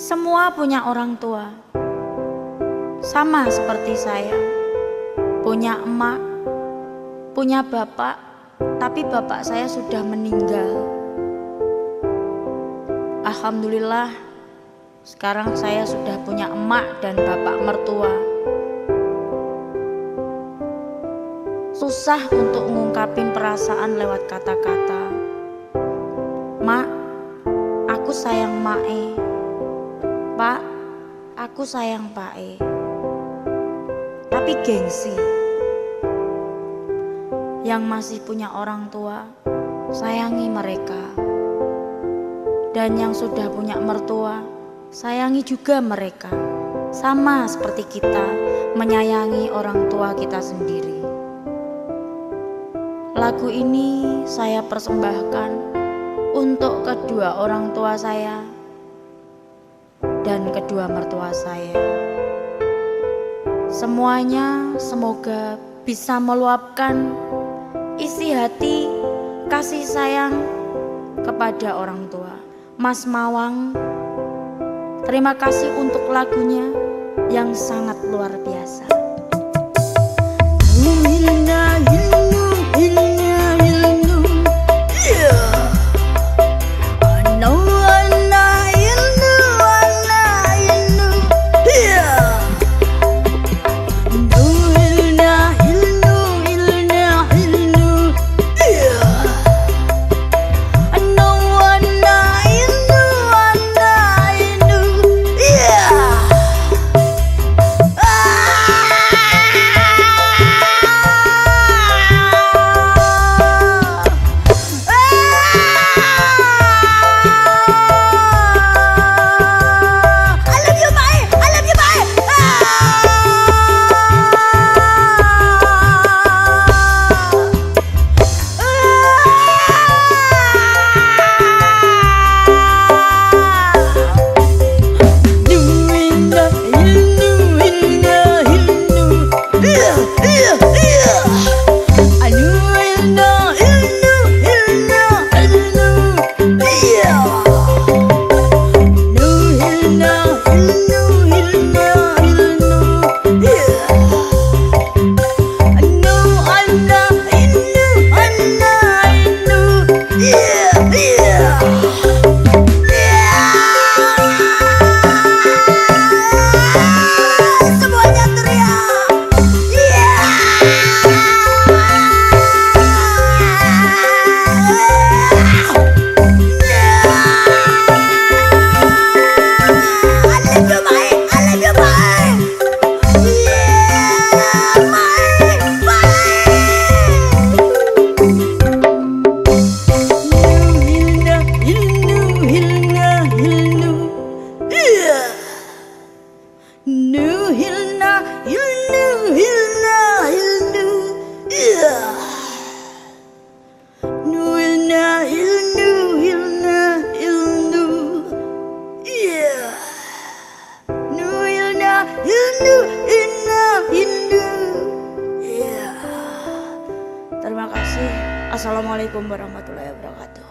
Semua punya orang tua, sama seperti saya. Punya emak, punya bapak, tapi bapak saya sudah meninggal. Alhamdulillah, sekarang saya sudah punya emak dan bapak mertua. Susah untuk ngungkapin perasaan lewat kata-kata. Mak, aku sayang Mae. Pak, aku sayang Pak. Tapi gengsi. Yang masih punya orang tua, sayangi mereka. Dan yang sudah punya mertua, sayangi juga mereka. Sama seperti kita menyayangi orang tua kita sendiri. Lagu ini saya persembahkan untuk kedua orang tua saya dan kedua mertua saya. Semuanya semoga bisa meluapkan isi hati kasih sayang kepada orang tua. Mas Mawang, terima kasih untuk lagunya yang sangat luar biasa. Terima kasih. Assalamualaikum warahmatullahi wabarakatuh.